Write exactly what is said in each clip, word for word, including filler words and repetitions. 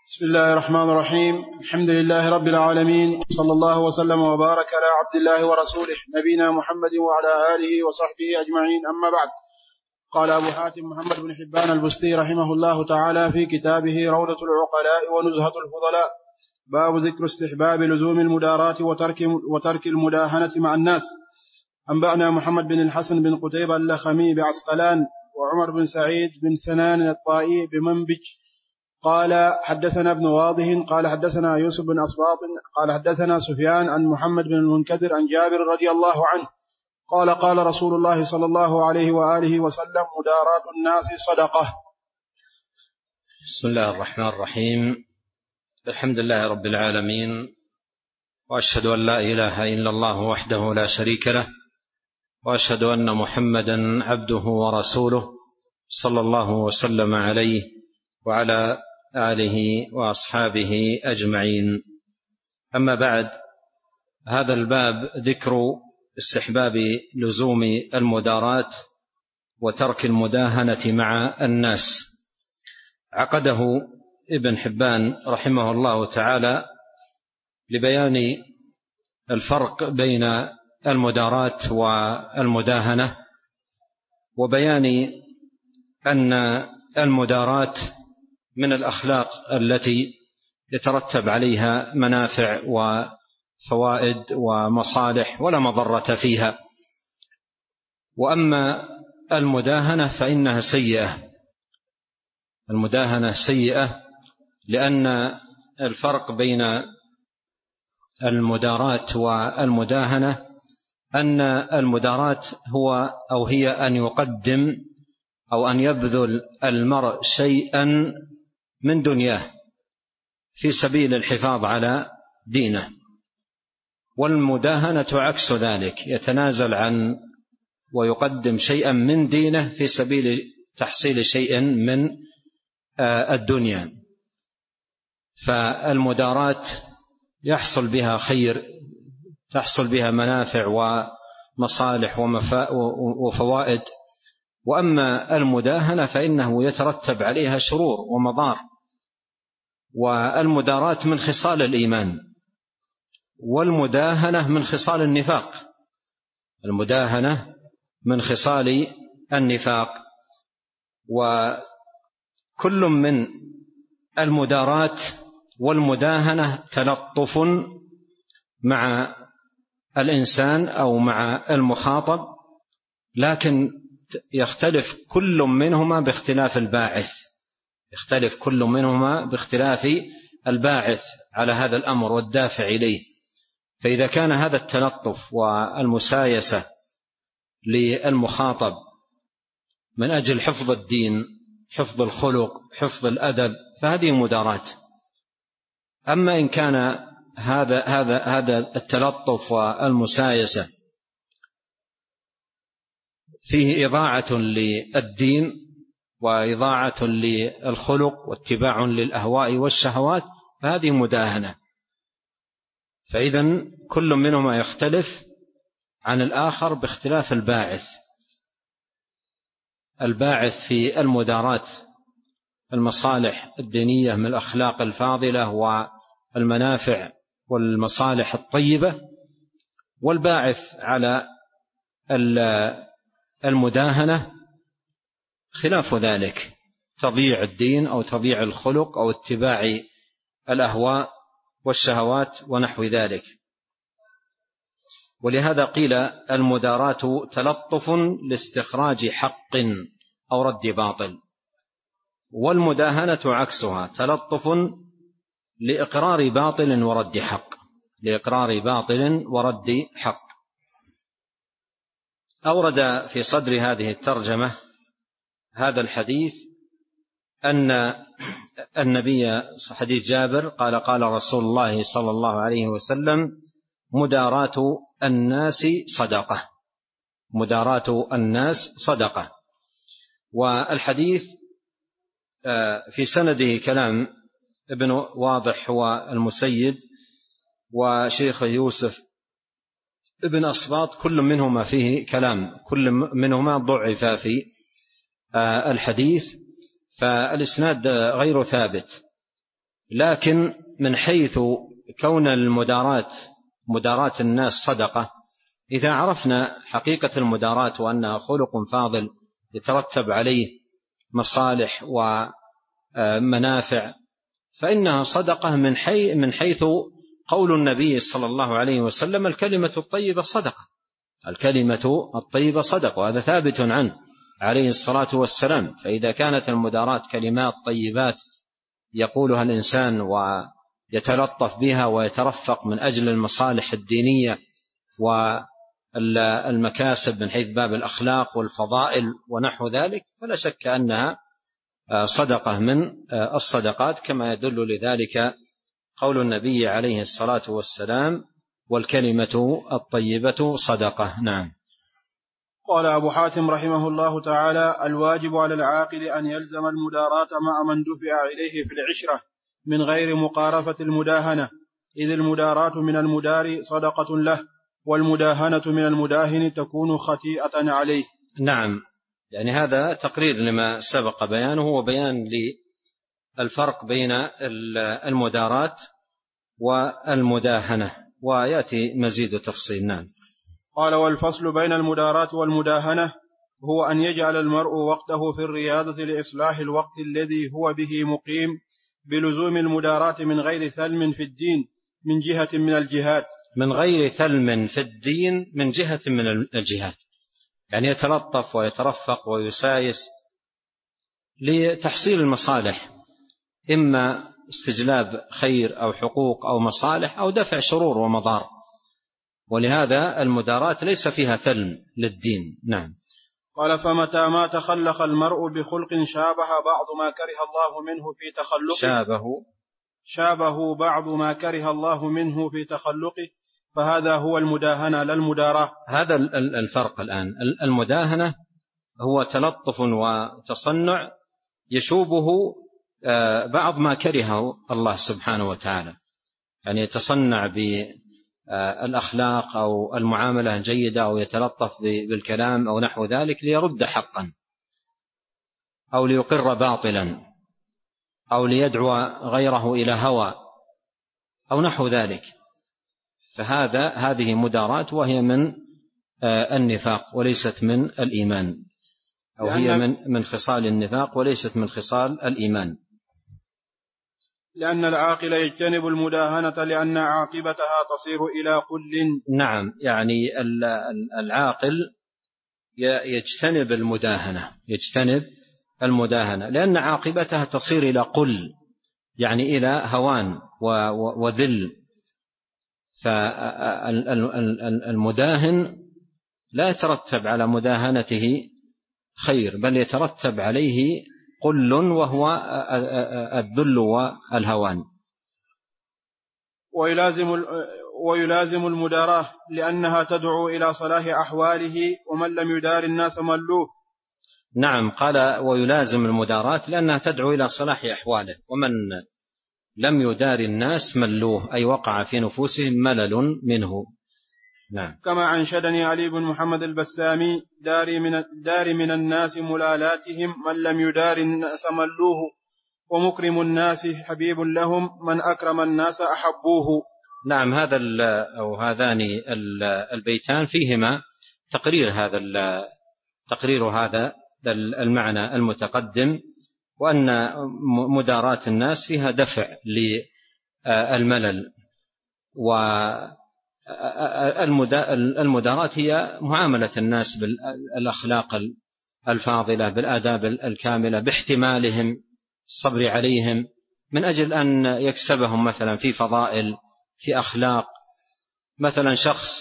بسم الله الرحمن الرحيم. الحمد لله رب العالمين، صلى الله وسلم وبارك على عبد الله ورسوله نبينا محمد وعلى آله وصحبه أجمعين، أما بعد. قال أبو حاتم محمد بن حبان البستي رحمه الله تعالى في كتابه روضة العقلاء ونزهة الفضلاء: باب ذكر استحباب لزوم المداراة وترك, وترك المداهنة مع الناس. أنبأنا محمد بن الحسن بن قتيبة اللخمي بعسقلان، وعمر بن سعيد بن سنان الطائي بمنبج، قال حدثنا ابن واضح قال حدثنا يوسف بن أصباط قال حدثنا سفيان عن محمد بن المنكدر عن جابر رضي الله عنه قال قال رسول الله صلى الله عليه وآله وسلم: مداراة الناس صدقة. بسم الله الرحمن الرحيم. الحمد لله رب العالمين، وأشهد أن لا إله إلا الله وحده لا شريك له، وأشهد أن محمدا عبده ورسوله صلى الله وسلم عليه وعلى آله وأصحابه أجمعين. أما بعد، هذا الباب ذكر استحباب لزوم المداراة وترك المداهنة مع الناس. عقده ابن حبان رحمه الله تعالى لبيان الفرق بين المداراة والمداهنة، وبيان أن المداراة من الأخلاق التي يترتب عليها منافع وفوائد ومصالح ولا مضرة فيها، وأما المداهنة فإنها سيئة. المداهنة سيئة لأن الفرق بين المداراة والمداهنة أن المداراة هو أو هي أن يقدم أو أن يبذل المرء شيئا من دنياه في سبيل الحفاظ على دينه، والمداهنة عكس ذلك، يتنازل عن ويقدم شيئا من دينه في سبيل تحصيل شيء من الدنيا. فالمداراة يحصل بها خير، تحصل بها منافع ومصالح وفوائد، وأما المداهنة فإنه يترتب عليها شرور ومضار. والمداراة من خصال الإيمان، والمداهنة من خصال النفاق. المداهنة من خصال النفاق. وكل من المداراة والمداهنة تلطف مع الإنسان أو مع المخاطب، لكن يختلف كل منهما باختلاف الباعث يختلف كل منهما باختلاف الباعث على هذا الأمر والدافع إليه. فإذا كان هذا التلطف والمسايسة للمخاطب من أجل حفظ الدين، حفظ الخلق، حفظ الأدب، فهذه مداراة. أما إن كان هذا هذا هذا التلطف والمسايسة فيه إضاعة للدين وإضاعة للخلق واتباع للأهواء والشهوات، فهذه مداهنة. فإذن كل منهما يختلف عن الآخر باختلاف الباعث. الباعث في المداراة المصالح الدينية من الأخلاق الفاضلة والمنافع والمصالح الطيبة، والباعث على المداهنة خلاف ذلك، تضييع الدين أو تضييع الخلق أو اتباع الأهواء والشهوات ونحو ذلك. ولهذا قيل المداراة تلطف لاستخراج حق أو رد باطل، والمداهنة عكسها، تلطف لإقرار باطل ورد حق لإقرار باطل ورد حق. أورد في صدر هذه الترجمة هذا الحديث أن النبي حديث جابر قال قال رسول الله صلى الله عليه وسلم: مداراة الناس صدقة. مداراة الناس صدقة. والحديث في سنده كلام ابن واضح هو المسيب، وشيخ يوسف ابن أصباط، كل منهما فيه كلام، كل منهما ضعف في الحديث، فالإسناد غير ثابت. لكن من حيث كون المدارات مدارات الناس صدقة، إذا عرفنا حقيقة المدارات وأنها خلق فاضل يترتب عليه مصالح ومنافع، فإنها صدقة من حي من حيث قول النبي صلى الله عليه وسلم: الكلمة الطيبة صدقة. الكلمة الطيبة صدقة، وهذا ثابت عنه عليه الصلاة والسلام. فإذا كانت المدارات كلمات طيبات يقولها الإنسان ويتلطف بها ويترفق من أجل المصالح الدينية والمكاسب من حيث باب الأخلاق والفضائل ونحو ذلك، فلا شك أنها صدقة من الصدقات، كما يدل لذلك قول النبي عليه الصلاة والسلام: والكلمة الطيبة صدقة. نعم. قال أبو حاتم رحمه الله تعالى: الواجب على العاقل أن يلزم المداراة مع من دفع إليه في العشرة من غير مقارفة المداهنة، إذ المداراة من المدار صدقة له، والمداهنة من المداهن تكون خطيئة عليه. نعم، يعني هذا تقرير لما سبق بيانه وبيان للفرق بين المدارات والمداهنة، ويأتي مزيد تفصيل. نعم. قال: والفصل بين المدارات والمداهنة هو أن يجعل المرء وقته في الرياضة لإصلاح الوقت الذي هو به مقيم، بلزوم المدارات من غير ثلم في الدين من جهة من الجهات من غير ثلم في الدين من جهة من الجهات، يعني يتلطف ويترفق ويسايس لتحصيل المصالح، إما استجلاب خير أو حقوق أو مصالح أو دفع شرور ومضار، ولهذا المدارات ليس فيها ثلم للدين. نعم. قال: فمتى ما تخلق المرء بخلق شابه بعض ما كره الله منه في تخلقه شابه شابه بعض ما كره الله منه في تخلقه فهذا هو المداهنة لا المداراة. هذا الفرق الآن. المداهنة هو تلطف وتصنع يشوبه بعض ما كرهه الله سبحانه وتعالى، يعني يتصنع بالأخلاق أو المعاملة الجيدة أو يتلطف بالكلام أو نحو ذلك ليرد حقا أو ليقر باطلا أو ليدعو غيره إلى هوى أو نحو ذلك، فهذا هذه مدارات، وهي من النفاق وليست من الإيمان، أو هي من من خصال النفاق وليست من خصال الإيمان. لأن العاقل يجتنب المداهنة لأن عاقبتها تصير إلى قل. نعم، يعني العاقل يجتنب المداهنة يجتنب المداهنة لأن عاقبتها تصير إلى قل، يعني إلى هوان وذل. فالمداهن لا يترتب على مداهنته خير، بل يترتب عليه قل وهو الذل والهوان. ويلازم ويلازم المداراة لأنها تدعو إلى صلاح أحواله، ومن لم يدار الناس ملوه. نعم، قال: ويلازم المداراة لأنها تدعو إلى صلاح أحواله، ومن لم يدار الناس ملوه، أي وقع في نفوسهم ملل منه. نعم. كما أنشدني علي بن محمد البسامي: داري من, دار من الناس ملالاتهم، من لم يدار الناس ملوه، ومكرم الناس حبيب لهم، من أكرم الناس أحبوه. نعم، هذا أو هذان البيتان فيهما تقرير هذا تقرير هذا المعنى المتقدم، وأن مدارات الناس فيها دفع للملل، والمدارات هي معاملة الناس بالأخلاق الفاضلة بالآداب الكاملة، باحتمالهم الصبر عليهم من أجل أن يكسبهم مثلا في فضائل في أخلاق. مثلا شخص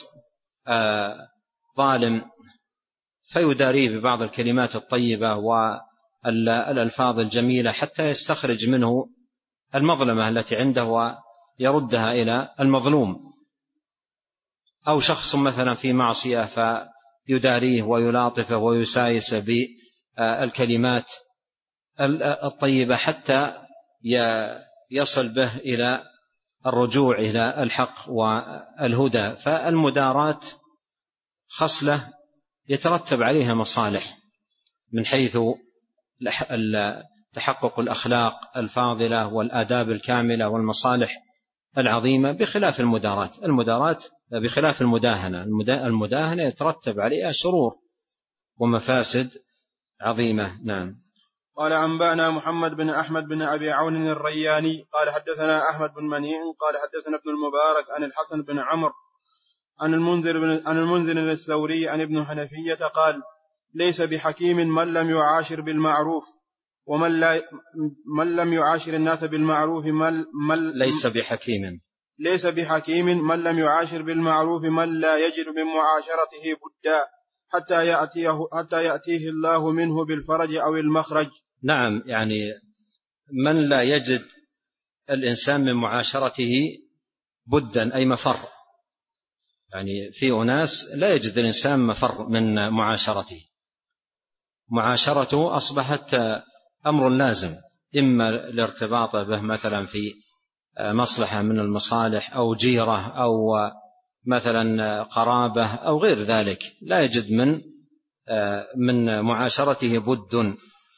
ظالم فيداريه ببعض الكلمات الطيبة والألفاظ الجميلة حتى يستخرج منه المظلمة التي عنده ويردها إلى المظلوم. أو شخص مثلا في معصية فيداريه ويلاطفه ويسايس بالكلمات الطيبة حتى يصل به إلى الرجوع إلى الحق والهدى. فالمدارات خصلة يترتب عليها مصالح من حيث تحقق الأخلاق الفاضلة والآداب الكاملة والمصالح العظيمة، بخلاف المداراة. المداراة بخلاف المداهنة، المداهنة يترتب عليها شرور ومفاسد عظيمة. نعم. قال أنبأنا محمد بن أحمد بن أبي عون الرياني قال حدثنا أحمد بن منيع قال حدثنا ابن المبارك عن الحسن بن عمرو عن المنذر بن عن المنذر الثوري عن ابن حنفية قال: ليس بحكيم من لم يعاشر بالمعروف ومن لا من لم يعاشر الناس بالمعروف من, من ليس بحكيم ليس بحكيم من لم يعاشر بالمعروف من لا يجد من معاشرته بدا حتى يأتيه حتى يأتيه الله منه بالفرج أو المخرج. نعم، يعني من لا يجد الإنسان من معاشرته بدا أي مفر، يعني في أناس لا يجد الإنسان مفر من معاشرته، معاشرته أصبحت أمر لازم، إما الارتباط به مثلا في مصلحة من المصالح أو جيرة أو مثلا قرابة أو غير ذلك، لا يجد من من معاشرته بد.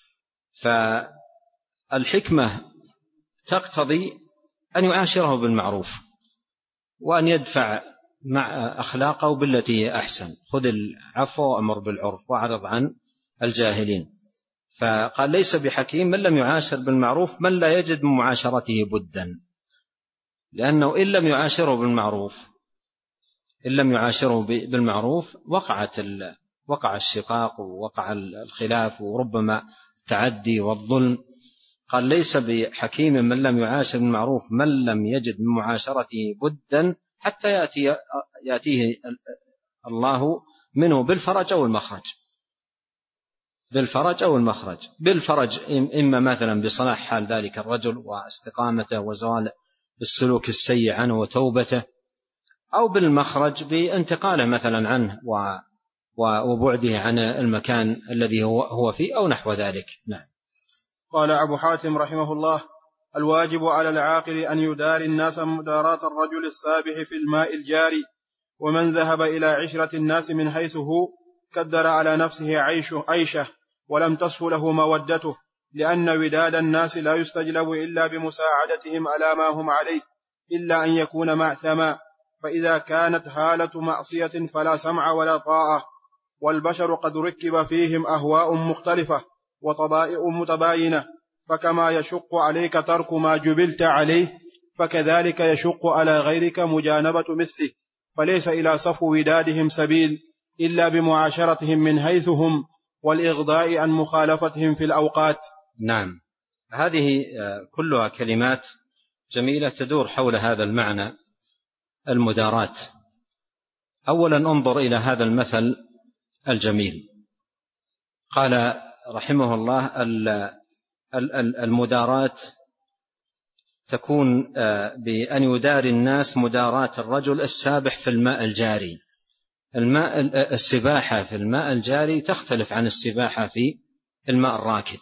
فالحكمة تقتضي أن يعاشره بالمعروف وأن يدفع مع أخلاقه بالتي هي أحسن، خذ العفو وأمر بالعرف وأعرض عن الجاهلين. فقال: ليس بحكيم من لم يعاشر بالمعروف من لا يجد من معاشرته بدا، لأنه إن لم يعاشره بالمعروف إن لم يعاشره بالمعروف وقعت وقع الشقاق ووقع الخلاف وربما التعدي والظلم. قال: ليس بحكيم من لم يعاشر بالمعروف من لم يجد من معاشرته بدا حتى يأتي يأتيه الله منه بالفرج أو المخرج. بالفرج أو المخرج بالفرج إما مثلا بصلاح حال ذلك الرجل واستقامته وزوال السلوك السيء عنه وتوبته، أو بالمخرج بانتقاله مثلا عنه وبعده عن المكان الذي هو فيه أو نحو ذلك. نعم. قال أبو حاتم رحمه الله: الواجب على العاقل أن يداري الناس مداراة الرجل السابح في الماء الجاري، ومن ذهب إلى عشرة الناس من حيث هو كدر على نفسه عيشه, عيشه ولم تصف له مودته، لأن وداد الناس لا يستجلب إلا بمساعدتهم على ما هم عليه، إلا أن يكون معثما، فإذا كانت حالة معصية فلا سمع ولا طاعة. والبشر قد ركب فيهم أهواء مختلفة وطبائع متباينة، فكما يشق عليك ترك ما جبلت عليه فكذلك يشق على غيرك مجانبة مثله، فليس إلى صفو ودادهم سبيل إلا بمعاشرتهم من حيث هم والإغضاء عن مخالفتهم في الأوقات. نعم، هذه كلها كلمات جميلة تدور حول هذا المعنى المداراة. أولا انظر إلى هذا المثل الجميل. قال رحمه الله: المداراة تكون بأن يداري الناس مداراة الرجل السابح في الماء الجاري. الماء السباحة في الماء الجاري تختلف عن السباحة في الماء الراكد.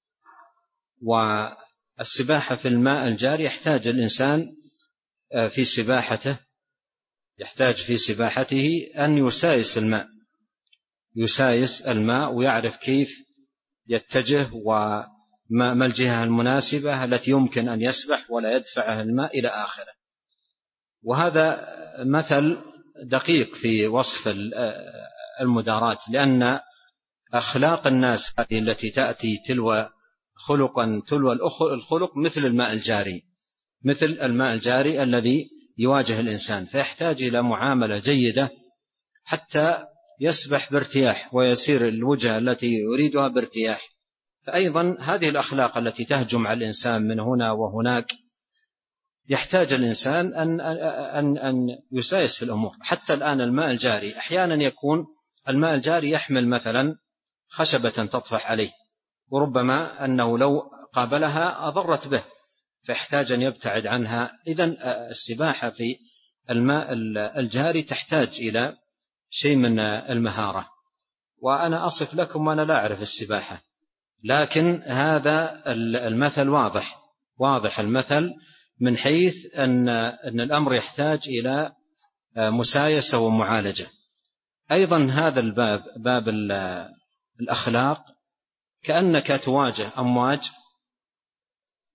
والسباحة في الماء الجاري يحتاج الإنسان في سباحته يحتاج في سباحته أن يسايس الماء يسايس الماء ويعرف كيف يتجه وما الجهة المناسبة التي يمكن أن يسبح ولا يدفعه الماء إلى آخره. وهذا مثل دقيق في وصف المداراة، لأن أخلاق الناس هذه التي تأتي تلو خلقا تلو الخلق مثل الماء الجاري مثل الماء الجاري الذي يواجه الإنسان، فيحتاج إلى معاملة جيدة حتى يسبح بارتياح ويسير الوجهة التي يريدها بارتياح. فأيضا هذه الأخلاق التي تهجم على الإنسان من هنا وهناك يحتاج الإنسان أن, أن, أن يسايس في الأمور. حتى الآن الماء الجاري أحيانا يكون الماء الجاري يحمل مثلا خشبة تطفح عليه، وربما أنه لو قابلها أضرت به فيحتاج أن يبتعد عنها. إذن السباحة في الماء الجاري تحتاج إلى شيء من المهارة. وأنا أصف لكم وأنا لا أعرف السباحة، لكن هذا المثل واضح واضح المثل من حيث أن, أن الأمر يحتاج إلى مسايسة ومعالجة. أيضا هذا الباب باب الأخلاق كأنك تواجه أمواج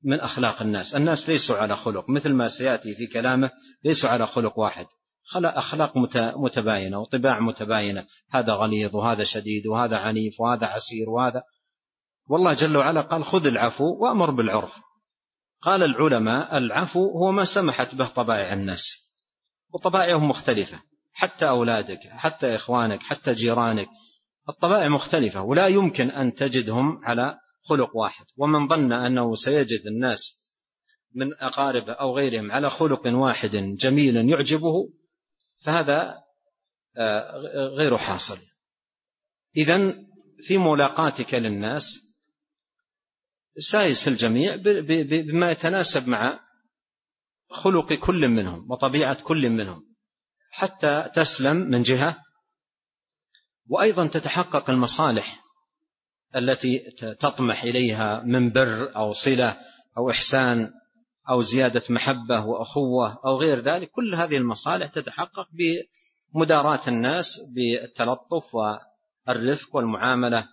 من أخلاق الناس. الناس ليسوا على خلق، مثل ما سيأتي في كلامه، ليسوا على خلق واحد، أخلاق متباينة وطباع متباينة، هذا غليظ وهذا شديد وهذا عنيف وهذا عسير وهذا. والله جل وعلا قال خذ العفو وأمر بالعرف. قال العلماء العفو هو ما سمحت به طبائع الناس، وطبائعهم مختلفة، حتى أولادك حتى إخوانك حتى جيرانك، الطبائع مختلفة، ولا يمكن أن تجدهم على خلق واحد. ومن ظن أنه سيجد الناس من أقاربه أو غيرهم على خلق واحد جميل يعجبه، فهذا غير حاصل. إذن في ملاقاتك للناس سايس الجميع بما يتناسب مع خلق كل منهم وطبيعة كل منهم، حتى تسلم من جهة، وأيضا تتحقق المصالح التي تطمح إليها من بر أو صلة أو إحسان أو زيادة محبة وأخوة أو غير ذلك. كل هذه المصالح تتحقق بمداراة الناس بالتلطف والرفق والمعاملة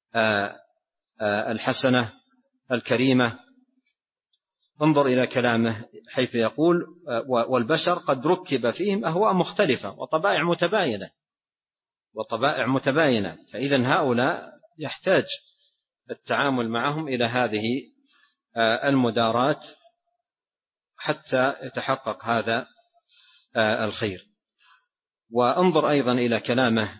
الحسنة الكريمة. انظر إلى كلامه حيث يقول والبشر قد ركب فيهم أهواء مختلفة وطبائع متباينة وطبائع متباينة فإذن هؤلاء يحتاج التعامل معهم إلى هذه المدارات حتى يتحقق هذا الخير. وانظر أيضا إلى كلامه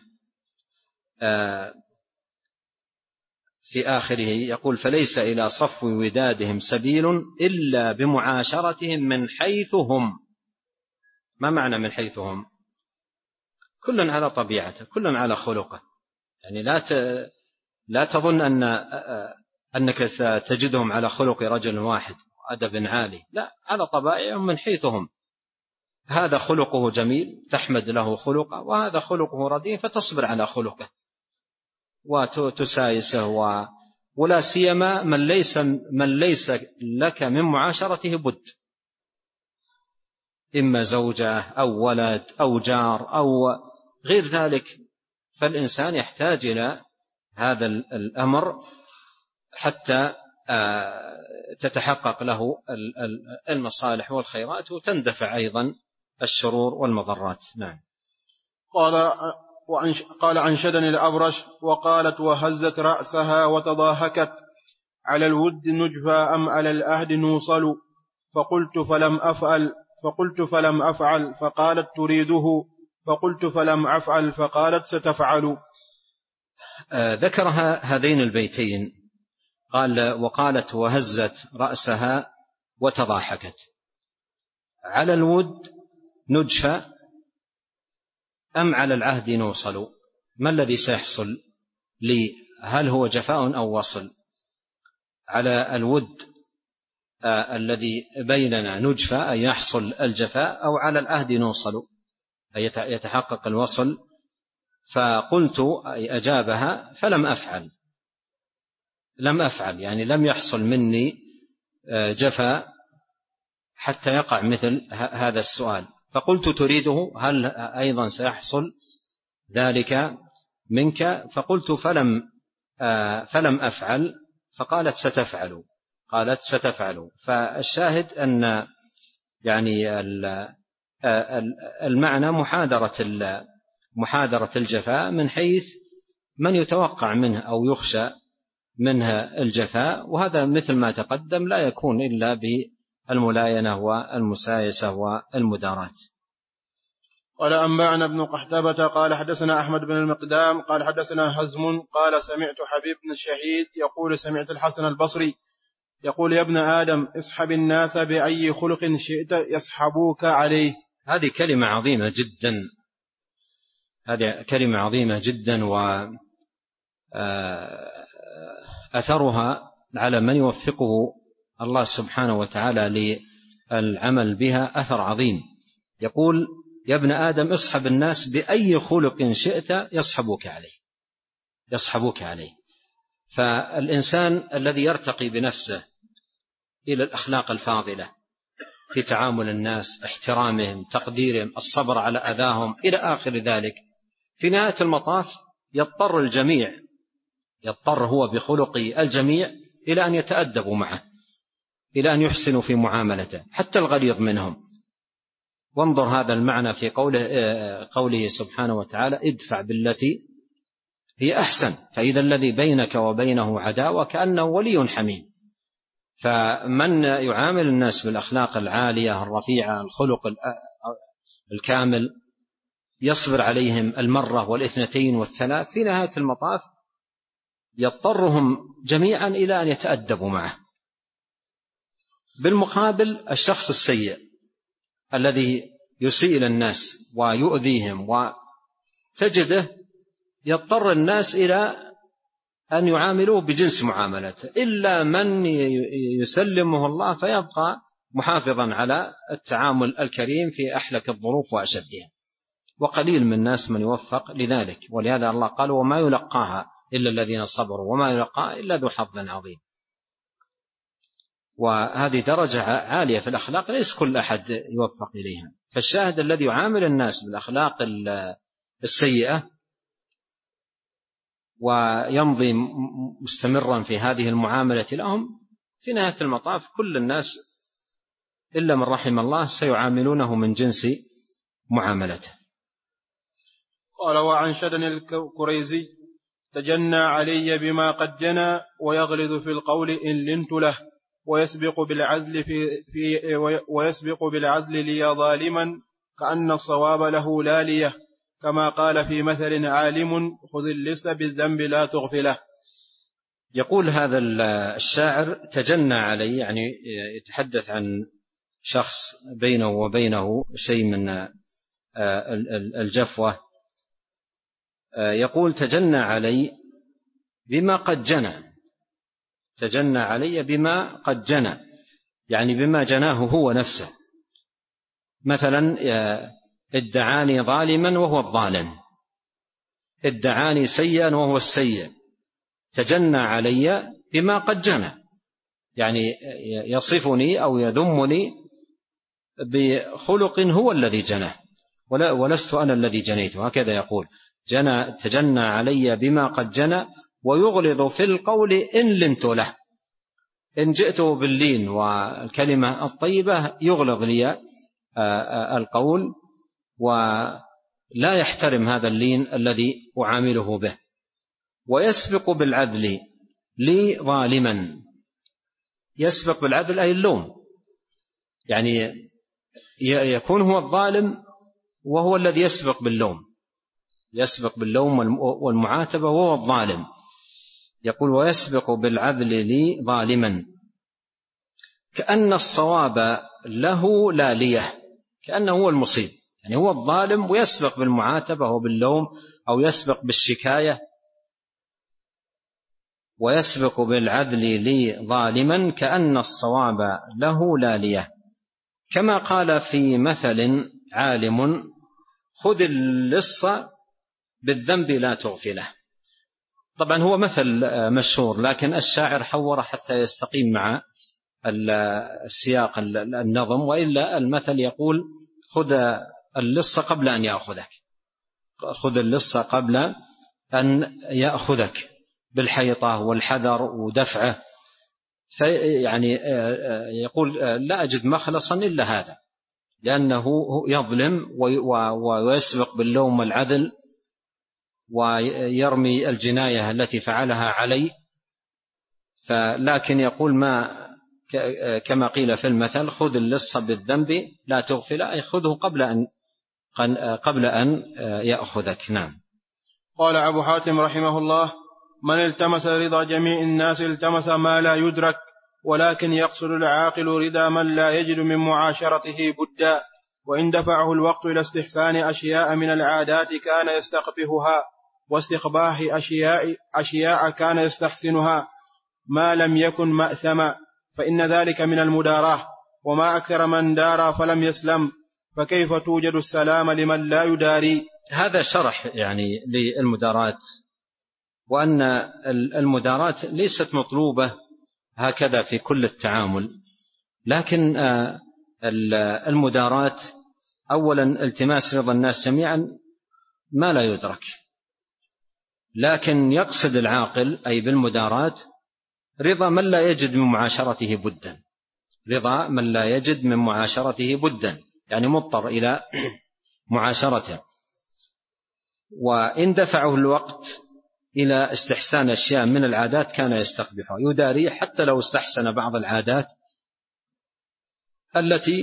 في آخره يقول فليس إلى صفو ودادهم سبيل إلا بمعاشرتهم من حيث هم. ما معنى من حيث هم؟ كل على طبيعته، كل على خلقه، يعني لا لا تظن أن أنك ستجدهم على خلق رجل واحد وأدب عالي، لا، على طبائعهم من حيث هم. هذا خلقه جميل تحمد له خلقه، وهذا خلقه رديء فتصبر على خلقه وتسايسه، ولا سيما من ليس من ليس لك من معاشرته بد، إما زوجة أو ولد أو جار أو غير ذلك. فالإنسان يحتاج إلى هذا الأمر حتى تتحقق له المصالح والخيرات، وتندفع أيضا الشرور والمضرات. نعم. قال قال أنشدني الأبرش وقالت وهزت رأسها وتضاهكت على الود نجفى أم على الأهد نوصل، فقلت فلم أفعل فقلت فلم أفعل فقالت تريده، فقلت فلم أفعل فقالت ستفعل. آه ذكر هذين البيتين، قال وقالت وهزت رأسها وتضاحكت على الود نجفى أم على العهد نوصل. ما الذي سيحصل لي؟ هل هو جفاء أو وصل؟ على الود آه الذي بيننا نجفى أي يحصل الجفاء، أو على العهد نوصل أي يتحقق الوصل. فقلت أي أجابها فلم أفعل، لم أفعل يعني لم يحصل مني جفاء حتى يقع مثل هذا السؤال. فقلت تريده، هل أيضا سيحصل ذلك منك؟ فقلت فلم فلم أفعل، فقالت ستفعل، قالت ستفعل. فالشاهد أن يعني المعنى محاذرة محاذرة الجفاء من حيث من يتوقع منه أو يخشى منها الجفاء، وهذا مثل ما تقدم لا يكون إلا بالملاينة والمسايسة والمدارات. قال أنبأنا ابن قحتبة قال حدثنا أحمد بن المقدام قال حدثنا هزم قال سمعت حبيب بن الشهيد يقول سمعت الحسن البصري يقول يا ابن آدم اصحب الناس بأي خلق شئت يصحبوك عليه. هذه كلمة عظيمة جدا، هذه كلمة عظيمة جدا، وأثرها على من يوفقه الله سبحانه وتعالى للعمل بها أثر عظيم. يقول يا ابن آدم اصحب الناس بأي خلق شئت يصحبوك عليه، يصحبوك عليه. فالإنسان الذي يرتقي بنفسه إلى الأخلاق الفاضلة في تعامل الناس، احترامهم، تقديرهم، الصبر على أذاهم إلى آخر ذلك، في نهاية المطاف يضطر الجميع، يضطر هو بخلق الجميع إلى أن يتأدبوا معه، إلى أن يحسنوا في معاملته حتى الغليظ منهم. وانظر هذا المعنى في قوله, قوله سبحانه وتعالى ادفع بالتي هي أحسن فإذا الذي بينك وبينه عداوة كأنه ولي حميم. فمن يعامل الناس بالأخلاق العالية الرفيعة الخلق الكامل يصبر عليهم المرة والاثنتين والثلاث، في نهاية المطاف يضطرهم جميعا إلى أن يتأدبوا معه. بالمقابل الشخص السيء الذي يسيء الناس ويؤذيهم وتجده يضطر الناس إلى أن يعاملوه بجنس معاملته، إلا من يسلمه الله فيبقى محافظا على التعامل الكريم في أحلك الظروف وأشدها، وقليل من الناس من يوفق لذلك. ولهذا الله قال وما يلقاها إلا الذين صبروا وما يلقاها إلا ذو حظ عظيم. وهذه درجة عالية في الأخلاق ليس كل أحد يوفق إليها. فالشاهد الذي يعامل الناس بالأخلاق السيئة ويمضي مستمرا في هذه المعاملة لهم، في نهاية المطاف كل الناس إلا من رحم الله سيعاملونه من جنس معاملته. قال وعن شدن الكريزي تجنى علي بما قد جنى ويغلظ في القول إن لنت له ويسبق بالعدل في, في ويسبق بالعدل لي ظالما كأن الصواب له لالية كما قال في مثل عالم خذ اللص بالذنب لا تغفله. يقول هذا الشاعر تجنى علي، يعني يتحدث عن شخص بينه وبينه شيء من الجفوة. يقول تجنى علي بما قد جنى، تجنى علي بما قد جنى يعني بما جناه هو نفسه. مثلا ادعاني ظالما وهو الظالم، ادعاني سيئا وهو السيء. تجنى علي بما قد جنى يعني يصفني أو يذمني بخلق هو الذي جناه ولست أنا الذي جنيته. هكذا يقول جنى تجنى علي بما قد جنى ويغلظ في القول إن لنت له. إن جئت باللين والكلمة الطيبة يغلظ لي القول ولا يحترم هذا اللين الذي أعامله به. ويسبق بالعدل لي ظالما، يسبق بالعدل أي اللوم، يعني يكون هو الظالم وهو الذي يسبق باللوم، يسبق باللوم والمعاتبة وهو الظالم. يقول ويسبق بالعدل لي ظالما كأن الصواب له لالية، كأنه هو المصيب، يعني هو الظالم ويسبق بالمعاتبة وباللوم أو يسبق بالشكاية. ويسبق بالعدل لي ظالما كأن الصواب له لالية كما قال في مثل عالم خذ اللص بالذنب لا تغفله. طبعا هو مثل مشهور لكن الشاعر حور حتى يستقيم مع السياق النظم، وإلا المثل يقول خذ اللص قبل أن يأخذك، خذ اللص قبل أن يأخذك بالحيطة والحذر ودفعه. فيعني يقول لا أجد مخلصا إلا هذا، لأنه يظلم ويسبق باللوم والعدل ويرمي الجناية التي فعلها عليه. فلكن يقول ما كما قيل في المثل خذ اللص بالذنب لا تغفل، أي خذه قبل أن قبل أن يأخذك. نعم. قال أبو حاتم رحمه الله من التمس رضا جميع الناس التمس ما لا يدرك، ولكن يقصد العاقل رضا من لا يجد من معاشرته بدا، وإن دفعه الوقت إلى استحسان أشياء من العادات كان يستقبحها، واستقباح أشياء, أشياء كان يستحسنها ما لم يكن مأثما، فإن ذلك من المداراه، وما أكثر من دارى فلم يسلم، فكيف توجد السلام لمن لا يداري. هذا شرح يعني للمدارات، وأن المدارات ليست مطلوبة هكذا في كل التعامل، لكن المدارات أولا التماس رضا الناس جميعا ما لا يدرك، لكن يقصد العاقل أي بالمدارات رضا من لا يجد من معاشرته بدا، رضا من لا يجد من معاشرته بدا، يعني مضطر إلى معاشرته. وإن دفعه الوقت إلى استحسان أشياء من العادات كان يستقبحها، يداري حتى لو استحسن بعض العادات التي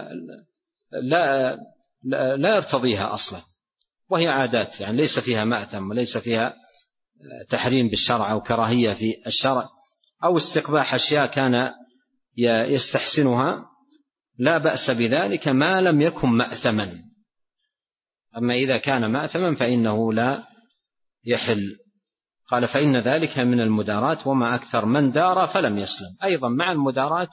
لا لا يرتضيها أصلا، وهي عادات يعني ليس فيها مأثم وليس فيها تحريم بالشرع أو كراهية في الشرع، أو استقباح أشياء كان يستحسنها، لا بأس بذلك ما لم يكن مأثما. أما إذا كان مأثما فإنه لا يحل. قال فإن ذلك من المدارات، وما أكثر من دار فلم يسلم. أيضا مع المدارات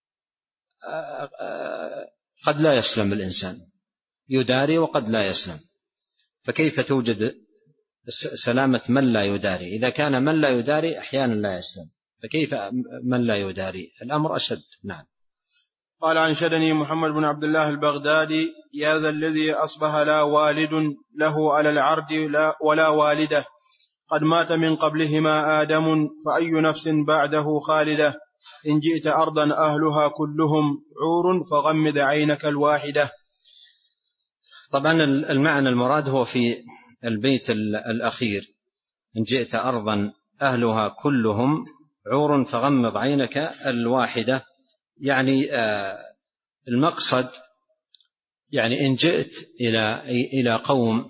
قد لا يسلم الإنسان، يداري وقد لا يسلم، فكيف توجد سلامة من لا يداري؟ إذا كان من لا يداري أحيانا لا يسلم، فكيف من لا يداري؟ الأمر أشد. نعم. قال أنشدني محمد بن عبد الله البغدادي: يا ذا الذي أصبح لا والد له على العرض لا ولا والده، قد مات من قبلهما آدم، فأي نفس بعده خالدة، إن جئت أرضا أهلها كلهم عور فغمض عينك الواحدة. طبعا المعنى المراد هو في البيت الأخير: إن جئت أرضا أهلها كلهم عور فغمض عينك الواحدة، يعني المقصد يعني إن جئت إلى إلى قوم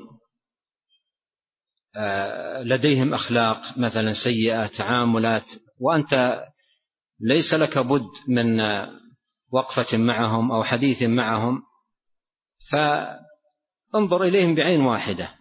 لديهم أخلاق مثلا سيئة، تعاملات، وأنت ليس لك بد من وقفة معهم أو حديث معهم، فانظر إليهم بعين واحدة،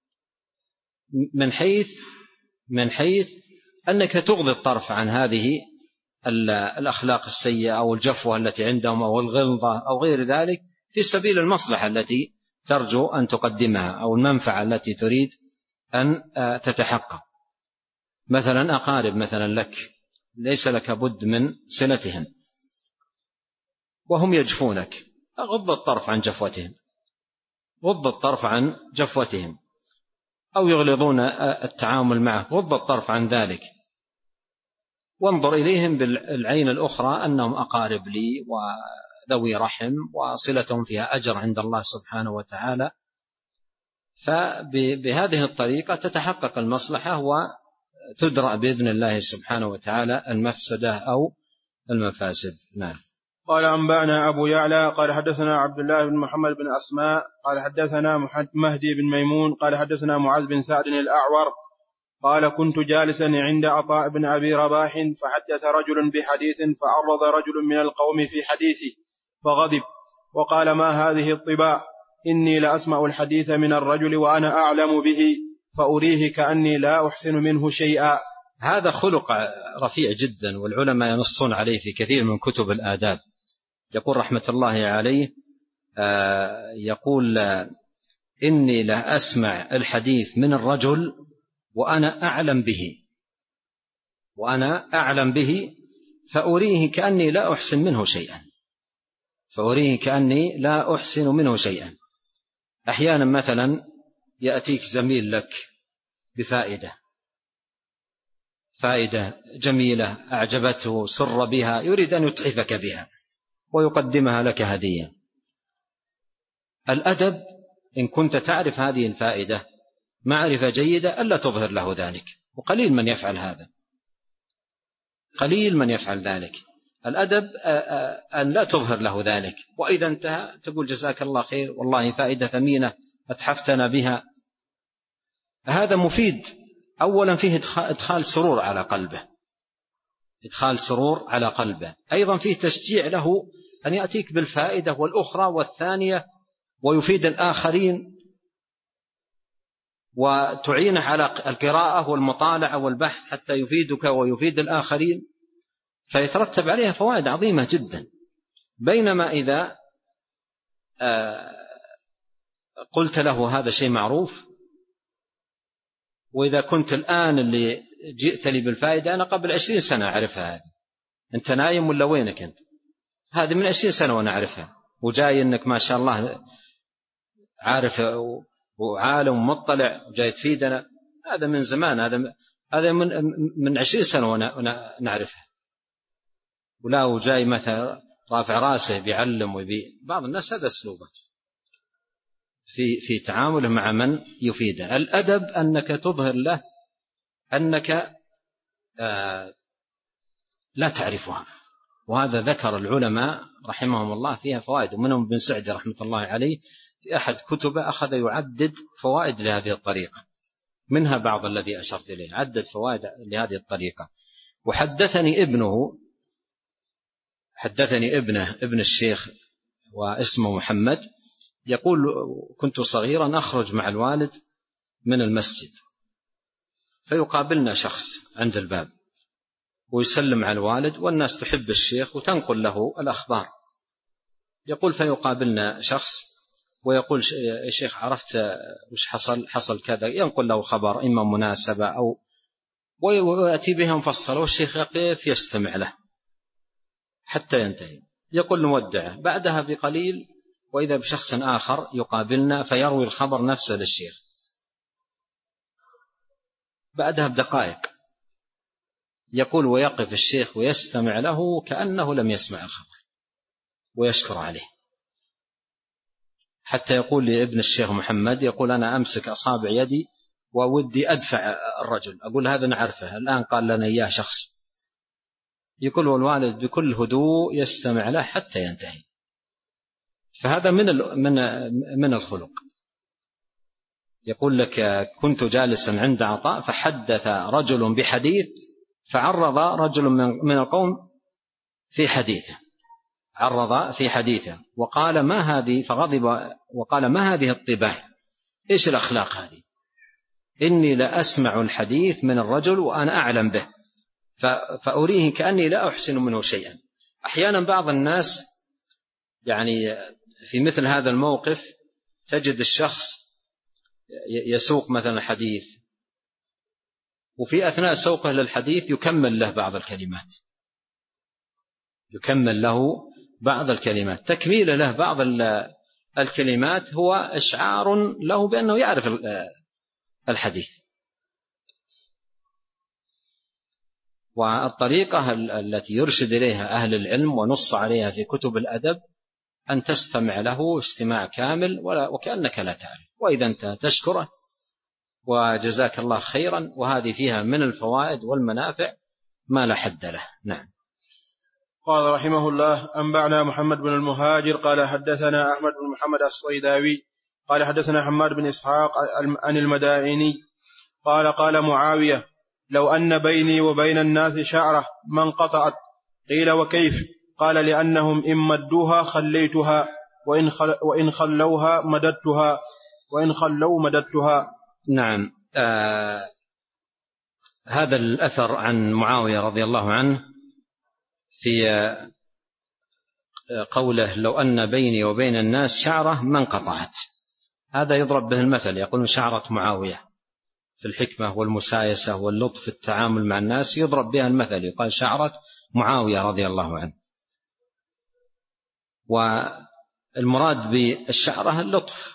من حيث من حيث أنك تغضي الطرف عن هذه الأخلاق السيئة أو الجفوة التي عندهم أو الغلظة أو غير ذلك، في سبيل المصلحة التي ترجو أن تقدمها أو المنفعة التي تريد أن تتحقق. مثلا أقارب مثلا لك ليس لك بد من صلتهم وهم يجفونك، غض الطرف عن جفوتهم، غض الطرف عن جفوتهم، أو يغلظون التعامل معه، غض الطرف عن ذلك، وانظر إليهم بالعين الأخرى أنهم أقارب لي وذوي رحم وصلتهم فيها أجر عند الله سبحانه وتعالى. فبهذه الطريقة تتحقق المصلحة وتدرأ بإذن الله سبحانه وتعالى المفسدة أو المفاسد. نعم. قال أنبأنا أبو يعلى قال حدثنا عبد الله بن محمد بن أسماء قال حدثنا مهدي بن ميمون قال حدثنا معاذ بن سعد الأعور قال كنت جالسا عند عطاء بن أبي رباح فحدث رجل بحديث فعرض رجل من القوم في حديثه فغضب وقال: ما هذه الطباع؟ إني لأسمع الحديث من الرجل وأنا أعلم به فأريه كأني لا أحسن منه شيئا. هذا خلق رفيع جدا، والعلماء ينصون عليه في كثير من كتب الآداب. يقول رحمة الله عليه آه يقول آه إني لا أسمع الحديث من الرجل وأنا أعلم به وأنا أعلم به فأريه كأني لا أحسن منه شيئا فأريه كأني لا أحسن منه شيئا. أحيانا مثلا يأتيك زميل لك بفائدة فائدة جميلة أعجبته سر بها، يريد أن يتحفك بها ويقدمها لك هدية. الأدب إن كنت تعرف هذه الفائدة معرفة جيدة ألا تظهر له ذلك، وقليل من يفعل هذا، قليل من يفعل ذلك. الأدب أن لا تظهر له ذلك، وإذا انتهى تقول جزاك الله خير، والله فائدة ثمينة أتحفتنا بها. هذا مفيد، أولا فيه إدخال سرور على قلبه، إدخال سرور على قلبه، أيضا فيه تشجيع له أن يأتيك بالفائدة والأخرى والثانية ويفيد الآخرين، وتعينه على القراءة والمطالعة والبحث حتى يفيدك ويفيد الآخرين، فيترتب عليها فوائد عظيمة جدا. بينما إذا قلت له هذا شيء معروف، وإذا كنت الآن اللي جئت لي بالفائدة أنا قبل عشرين سنة أعرفها، هذه أنت نايم ولا وينك أنت؟ هذه من عشرين سنة وأنا أعرفها، وجاي أنك ما شاء الله عارف وعالم ومطلع وجاي تفيدنا، هذا من زمان، هذا هذا من من عشرين سنة وأنا نعرفها. ولا وجاي مثلا رافع راسه بيعلم وبي بعض الناس هذا أسلوبه في في تعامله مع من يفيده. الأدب أنك تظهر له أنك آه لا تعرفها، وهذا ذكر العلماء رحمهم الله فيها فوائد، ومنهم ابن سعدي رحمة الله عليه في أحد كتبه أخذ يعدد فوائد لهذه الطريقة، منها بعض الذي أشرت إليه، عدد فوائد لهذه الطريقة. وحدثني ابنه حدثني ابنه ابن الشيخ واسمه محمد، يقول كنت صغيرا أخرج مع الوالد من المسجد فيقابلنا شخص عند الباب ويسلم على الوالد، والناس تحب الشيخ وتنقل له الأخبار. يقول فيقابلنا شخص ويقول يا شيخ عرفت وش حصل حصل كذا، ينقل له خبر إما مناسبة أو ويأتي بها مفصلة، والشيخ يقف يستمع له حتى ينتهي. يقول نودعه بعدها بقليل وإذا بشخص آخر يقابلنا فيروي الخبر نفسه للشيخ بعدها بدقائق. يقول ويقف الشيخ ويستمع له كأنه لم يسمع الخبر ويشكر عليه، حتى يقول لابن الشيخ محمد يقول أنا أمسك أصابع يدي وودي أدفع الرجل، أقول هذا نعرفه الآن قال لنا إياه شخص. يقول والوالد بكل هدوء يستمع له حتى ينتهي. فهذا من من من الخلق. يقول لك كنت جالسا عند عطاء فحدث رجل بحديث فعرض رجل من القوم في حديثه عرض في حديثه وقال ما هذه، فغضب وقال ما هذه الطباع، إيش الأخلاق هذه، إني لا أسمع الحديث من الرجل وأنا أعلم به فأريه كأني لا أحسن منه شيئا. أحيانا بعض الناس يعني في مثل هذا الموقف تجد الشخص يسوق مثلا حديث وفي أثناء سوقه للحديث يكمل له بعض الكلمات يكمل له بعض الكلمات تكميل له بعض الكلمات هو إشعار له بأنه يعرف الحديث. والطريقة التي يرشد إليها أهل العلم ونص عليها في كتب الأدب أن تستمع له استماع كامل وكأنك لا تعرف، وإذا أنت تشكره وجزاك الله خيرا، وهذه فيها من الفوائد والمنافع ما لا حد له. نعم. قال رحمه الله أنبعنا محمد بن المهاجر قال حدثنا أحمد بن محمد الصيداوي قال حدثنا حماد بن إسحاق عن المدائني قال قال معاوية لو أن بيني وبين الناس شعرة ما انقطعت. قيل وكيف؟ قال لأنهم إن مدوها خليتها وإن, خل وإن خلوها مددتها وإن خلوا مددتها. نعم. آه هذا الأثر عن معاوية رضي الله عنه في آه قوله لو أن بيني وبين الناس شعرة ما انقطعت، هذا يضرب به المثل، يقول شعرة معاوية في الحكمة والمسايسة واللطف في التعامل مع الناس، يضرب بها المثل يقال شعرة معاوية رضي الله عنه. والمراد بالشعرة اللطف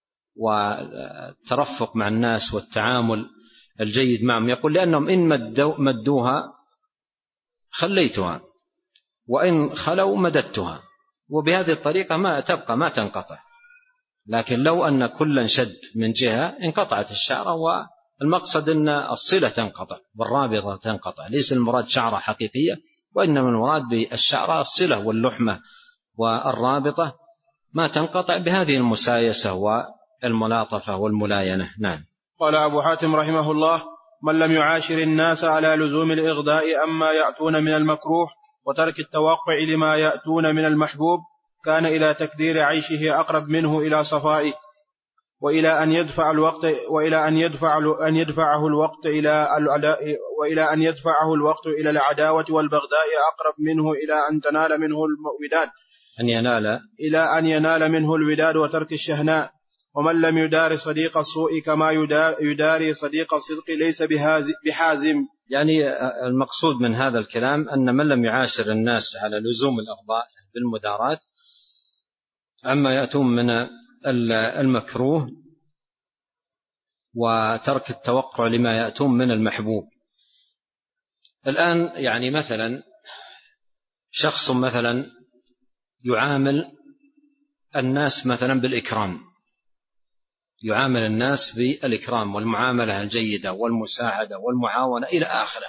والترفق مع الناس والتعامل الجيد معهم. يقول لأنهم إن مدوها خليتها وإن خلوا مددتها، وبهذه الطريقة ما تبقى ما تنقطع. لكن لو أن كلا شد من جهة انقطعت الشعرة، والمقصد أن الصلة تنقطع والرابطة تنقطع، ليس المراد شعرة حقيقية، وإنما المراد بالشعرة الصلة واللحمة والرابطة ما تنقطع بهذه المسايسة والملاطفة والملاينة. نعم. قال أبو حاتم رحمه الله من لم يعاشر الناس على لزوم الإغداء أما يأتون من المكروه وترك التوقع لما يأتون من المحبوب كان إلى تكدير عيشه أقرب منه إلى صفائه، وإلى أن يدفع الوقت وإلى أن يدفع أن يدفعه الوقت إلى وإلى أن يدفعه الوقت إلى العداوة والبغضاء أقرب منه إلى أن تنال منه الوداد أن ينال إلى أن ينال منه الوداد وترك الشهناء. ومن لم يدار صديق السوء كما يداري صديق الصدق ليس بحازم. يعني المقصود من هذا الكلام أن من لم يعاشر الناس على لزوم الأغضاء بالمدارات أما يأتون من المكروه وترك التوقع لما يأتون من المحبوب. الآن يعني مثلا شخص مثلا يعامل الناس مثلا بالإكرام، يعامل الناس بالإكرام والمعاملة الجيدة والمساعدة والمعاونة إلى آخره.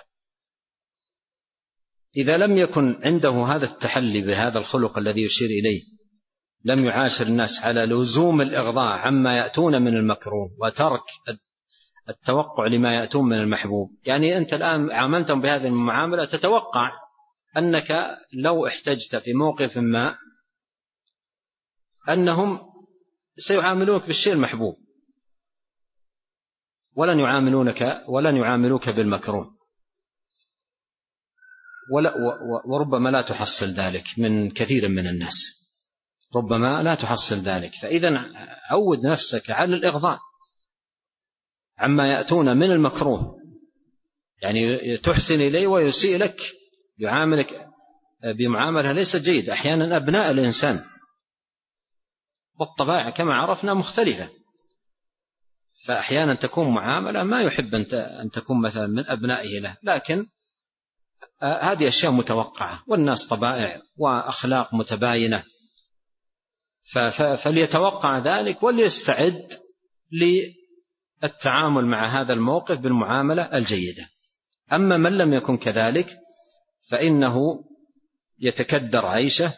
إذا لم يكن عنده هذا التحلي بهذا الخلق الذي يشير إليه، لم يعاشر الناس على لزوم الإغضاء عما يأتون من المكروه وترك التوقع لما يأتون من المحبوب. يعني أنت الآن عاملتهم بهذه المعاملة، تتوقع أنك لو احتجت في موقف ما أنهم سيعاملونك بالشيء المحبوب، ولن يعاملونك ولن يعاملوك بالمكروه، وربما لا تحصل ذلك من كثير من الناس، ربما لا تحصل ذلك. فإذا عود نفسك على الإغضاء عما يأتون من المكروه، يعني تحسن إليه ويسيء لك، يعاملك بمعاملة ليست جيدة. أحيانا أبناء الإنسان والطبائع كما عرفنا مختلفة، فأحيانا تكون معاملة ما يحب أن تكون مثلا من أبنائه له، لكن هذه أشياء متوقعة، والناس طبائع وأخلاق متباينة، فليتوقع ذلك وليستعد للتعامل مع هذا الموقف بالمعاملة الجيدة. أما من لم يكن كذلك فإنه يتكدر عيشه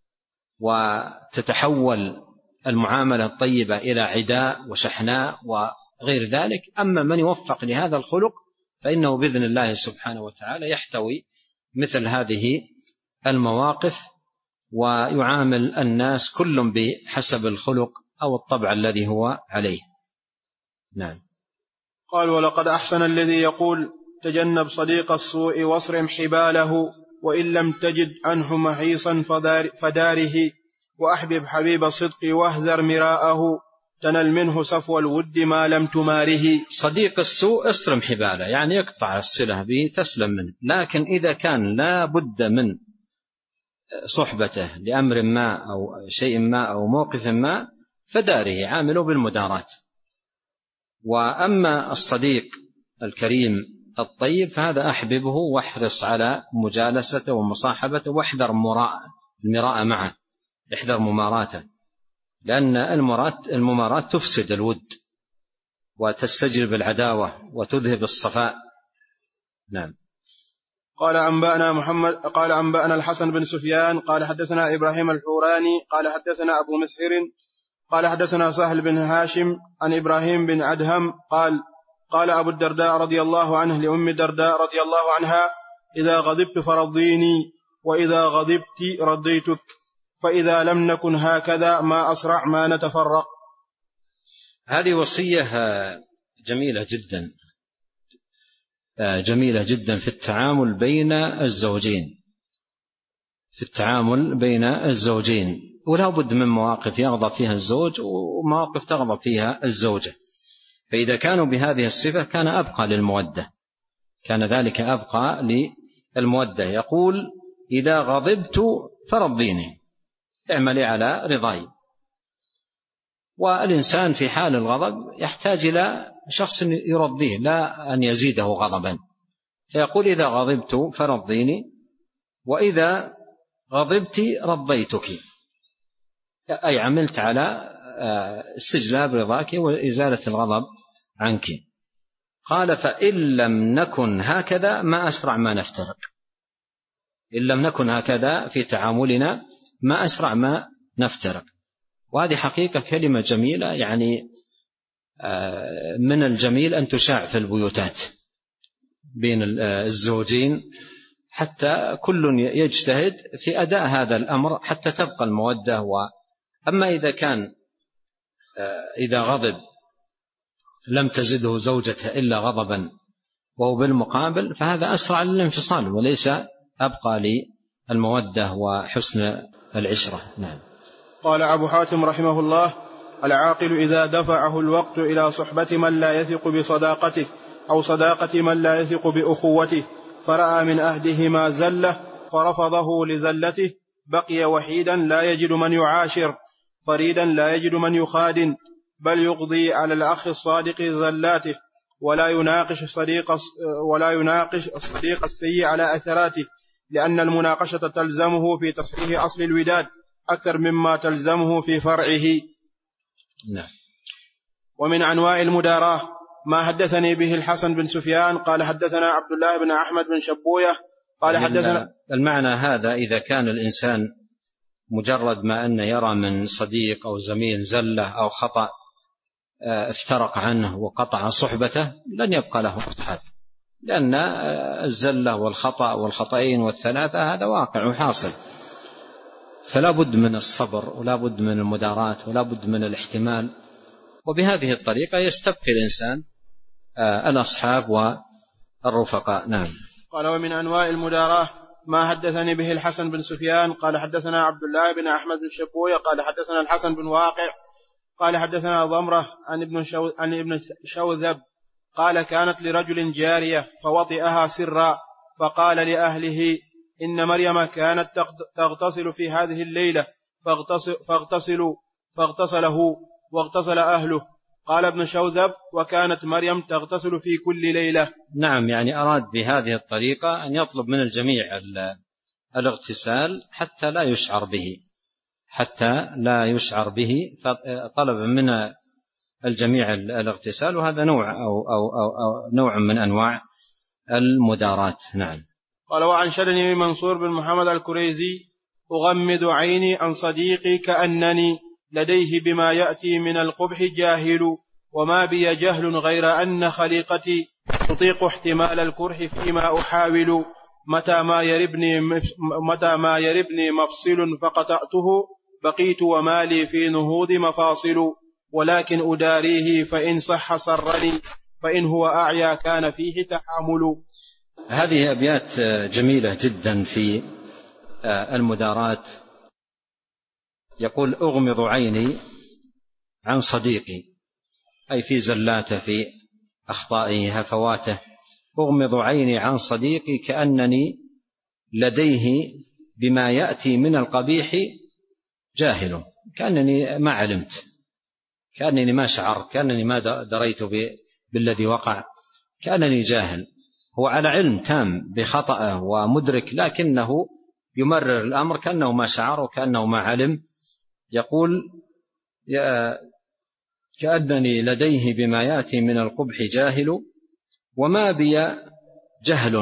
وتتحول المعاملة الطيبة إلى عداء وشحناء وغير ذلك. أما من يوفق لهذا الخلق فإنه بإذن الله سبحانه وتعالى يحتوي مثل هذه المواقف، ويعامل الناس كل بحسب الخلق أو الطبع الذي هو عليه. نعم. قال: ولقد أحسن الذي يقول تجنب صديق السوء واصرم حباله، وإن لم تجد عنه محيصا فداره، وأحبب حبيب الصدق واهذر مراءه، تنل منه صفو الود ما لم تماره. صديق السوء اصرم حباله، يعني يقطع الصلة به تسلم منه، لكن إذا كان لا بد من صحبته لأمر ما أو شيء ما أو موقف ما فداره، عامله بالمدارات. وأما الصديق الكريم الطيب فهذا أحببه واحرص على مجالسته ومصاحبته، واحذر المراء معه، احذر مماراته، لأن الممارات تفسد الود وتستجلب العداوة وتذهب الصفاء. نعم. قال أنبأنا محمد قال أنبأنا الحسن بن سفيان قال حدثنا إبراهيم الحوراني قال حدثنا أبو مسهر قال حدثنا سهل بن هاشم عن إبراهيم بن عدهم قال قال أبو الدرداء رضي الله عنه لأم الدرداء رضي الله عنها: إذا غضبت فرضيني، وإذا غضبت رديتك، فإذا لم نكن هكذا ما أسرع ما نتفرق. هذه وصية جميلة جدا جميلة جدا في التعامل بين الزوجين في التعامل بين الزوجين ولا بد من مواقف يغضب فيها الزوج ومواقف تغضب فيها الزوجة. فإذا كانوا بهذه الصفة كان أبقى للمودة، كان ذلك أبقى للمودة. يقول: إذا غضبت فرضيني، اعملي على رضاي. والإنسان في حال الغضب يحتاج إلى شخص يرضيه، لا أن يزيده غضبا. فيقول: إذا غضبت فرضيني، وإذا غضبت رضيتك، أي عملت على استجلاب رضاك وإزالة الغضب عنك. قال: فإن لم نكن هكذا ما أسرع ما نفترق. إن لم نكن هكذا في تعاملنا ما أسرع ما نفترق. وهذه حقيقة كلمة جميلة، يعني من الجميل أن تشاع في البيوتات بين الزوجين حتى كل يجتهد في أداء هذا الأمر حتى تبقى المودة. أما إذا كان إذا غضب لم تزده زوجته إلا غضبا وهو بالمقابل، فهذا أسرع للانفصال وليس أبقى للمودة وحسن العشرة. نعم. قال أبو حاتم رحمه الله: العاقل إذا دفعه الوقت إلى صحبة من لا يثق بصداقته أو صداقة من لا يثق بأخوته، فرأى من أهدهما زلة فرفضه لزلته، بقي وحيدا لا يجد من يعاشر، فريدا لا يجد من يخادن، بل يقضي على الأخ الصادق زلاته، ولا يناقش صديق ولا يناقش الصديق السيء على أثراته، لأن المناقشة تلزمه في تصحيح أصل الوداد، أكثر مما تلزمه في فرعه. نعم. ومن أنواع المداراة ما حدثني به الحسن بن سفيان قال حدثنا عبد الله بن أحمد بن شبوية قال حدثنا. المعنى هذا إذا كان الإنسان مجرد ما أن يرى من صديق أو زميل زلة أو خطأ افترق عنه وقطع صحبته لن يبقى له أصحاب، لأن الزلة والخطأ والخطأين والثلاثة هذا واقع وحاصل، فلا بد من الصبر ولا بد من المداراة ولا بد من الاحتمال، وبهذه الطريقة يستبقي الإنسان الأصحاب والرفقاء. نعم. قال ومن أنواع المداراة ما حدثني به الحسن بن سفيان قال حدثنا عبد الله بن أحمد بن شبوية قال حدثنا الحسن بن واقع قال حدثنا ضمرة عن ابن, شو... عن ابن شوذب قال كانت لرجل جارية فوطئها سرا فقال لأهله إن مريم كانت تغتسل في هذه الليلة فاغتسل فاغتسلوا فاغتسله واغتسل أهله. قال ابن شوذب وكانت مريم تغتسل في كل ليلة. نعم، يعني أراد بهذه الطريقة أن يطلب من الجميع الاغتسال حتى لا يشعر به حتى لا يشعر به فطلب من الجميع الاغتسال، وهذا نوع أو, أو, أو, أو نوع من أنواع المدارات. نعم. قال وعن شدني منصور بن محمد الكريزي أغمض عيني عن صديقي كأنني لديه بما يأتي من القبح جاهل وما بي جهل غير أن خليقتي تطيق احتمال الكرح فيما أحاول متى ما يربني, متى ما يربني مفصل فقطعته بقيت ومالي في نهوض مفاصل ولكن أداريه فإن صح سرني فإن هو أعيا كان فيه تحامل. هذه أبيات جميلة جدا في المدارات. يقول أغمض عيني عن صديقي، أي في زلاته في أخطائه هفواته، أغمض عيني عن صديقي كأنني لديه بما يأتي من القبيح جاهل، كأنني ما علمت، كأنني ما شعرت، كأنني ما دريت بالذي وقع، كأنني جاهل. هو على علم تام بخطأه ومدرك، لكنه يمرر الأمر كأنه ما شعر وكأنه ما علم. يقول كأنني لديه بما يأتي من القبح جاهل وما بي جهل،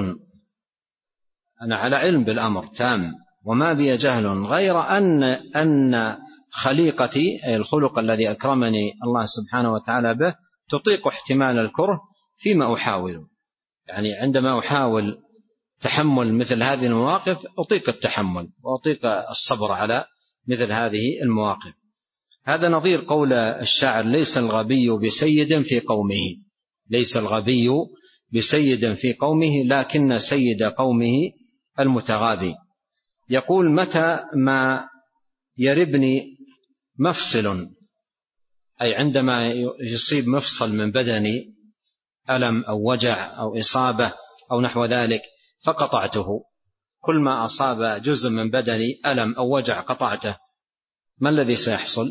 أنا على علم بالأمر تام وما بي جهل غير أن أن خليقتي أي الخلق الذي أكرمني الله سبحانه وتعالى به تطيق احتمال الكره فيما أحاول، يعني عندما أحاول تحمل مثل هذه المواقف أطيق التحمل وأطيق الصبر على مثل هذه المواقف. هذا نظير قول الشاعر ليس الغبي بسيد في قومه، ليس الغبي بسيد في قومه لكن سيد قومه المتغابي. يقول متى ما يربني مفصل، أي عندما يصيب مفصل من بدني ألم أو وجع أو إصابة أو نحو ذلك فقطعته، كل ما أصاب جزء من بدني ألم أو وجع قطعته، ما الذي سيحصل؟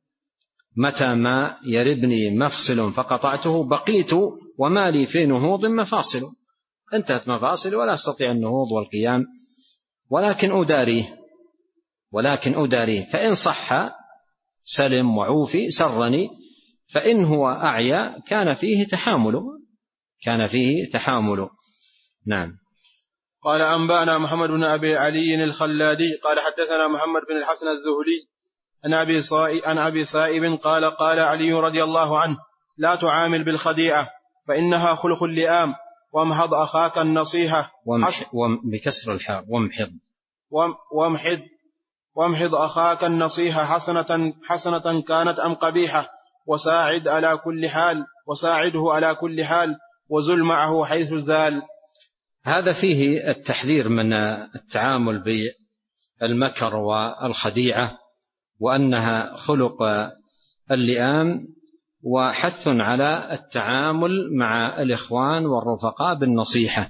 متى ما يربني مفصل فقطعته بقيت وما لي في نهوض مفاصل، انتهت مفاصل ولا أستطيع النهوض والقيام، ولكن أداريه ولكن أداريه فإن صح سلم وعوفي سرني فإن هو أعيا كان فيه تحامل كان فيه تحامل. نعم. قال أنبأنا محمد بن أبي علي الخلادي قال حدثنا محمد بن الحسن الذهلي عن أبي صائب, عن أبي صائب قال قال علي رضي الله عنه لا تعامل بالخديعة فإنها خلق اللئام وامحض أخاك النصيحة بكسر الحاء وامحض وامحض وامحض أخاك النصيحة حسنة, حسنة كانت أم قبيحة وساعد على كل حال وساعده على كل حال وزل معه حيث زال. هذا فيه التحذير من التعامل بالمكر والخديعة وأنها خلق اللئام، وحث على التعامل مع الإخوان والرفقاء بالنصيحة،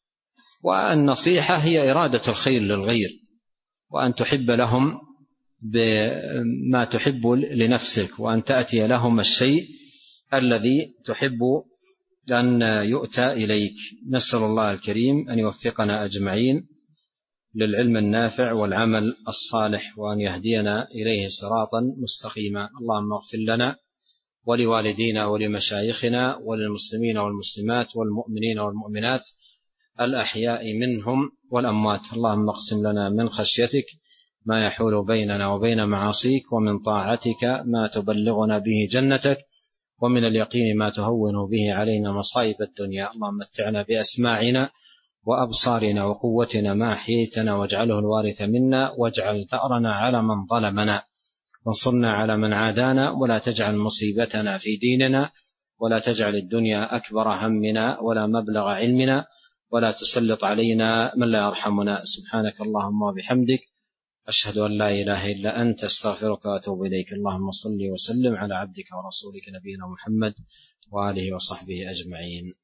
والنصيحة هي إرادة الخير للغير، وأن تحب لهم بما تحب لنفسك، وأن تأتي لهم الشيء الذي تحب أن يؤتى إليك. نسأل الله الكريم أن يوفقنا أجمعين للعلم النافع والعمل الصالح، وأن يهدينا إليه صراطا مستقيما. اللهم اغفر لنا ولوالدينا ولمشايخنا وللمسلمين والمسلمات والمؤمنين والمؤمنات الأحياء منهم والأموات. اللهم اقسم لنا من خشيتك ما يحول بيننا وبين معاصيك، ومن طاعتك ما تبلغنا به جنتك، ومن اليقين ما تهون به علينا مصائب الدنيا. اللهم متعنا بأسماعنا وأبصارنا وقوتنا ما أحييتنا، واجعله الوارث منا، واجعل ثأرنا على من ظلمنا، وانصرنا على من عادانا، ولا تجعل مصيبتنا في ديننا، ولا تجعل الدنيا أكبر همنا ولا مبلغ علمنا، ولا تسلط علينا من لا يرحمنا. سبحانك اللهم وبحمدك، أشهد أن لا إله إلا أنت، أستغفرك وأتوب إليك. اللهم صل وسلم على عبدك ورسولك نبينا محمد وآله وصحبه أجمعين.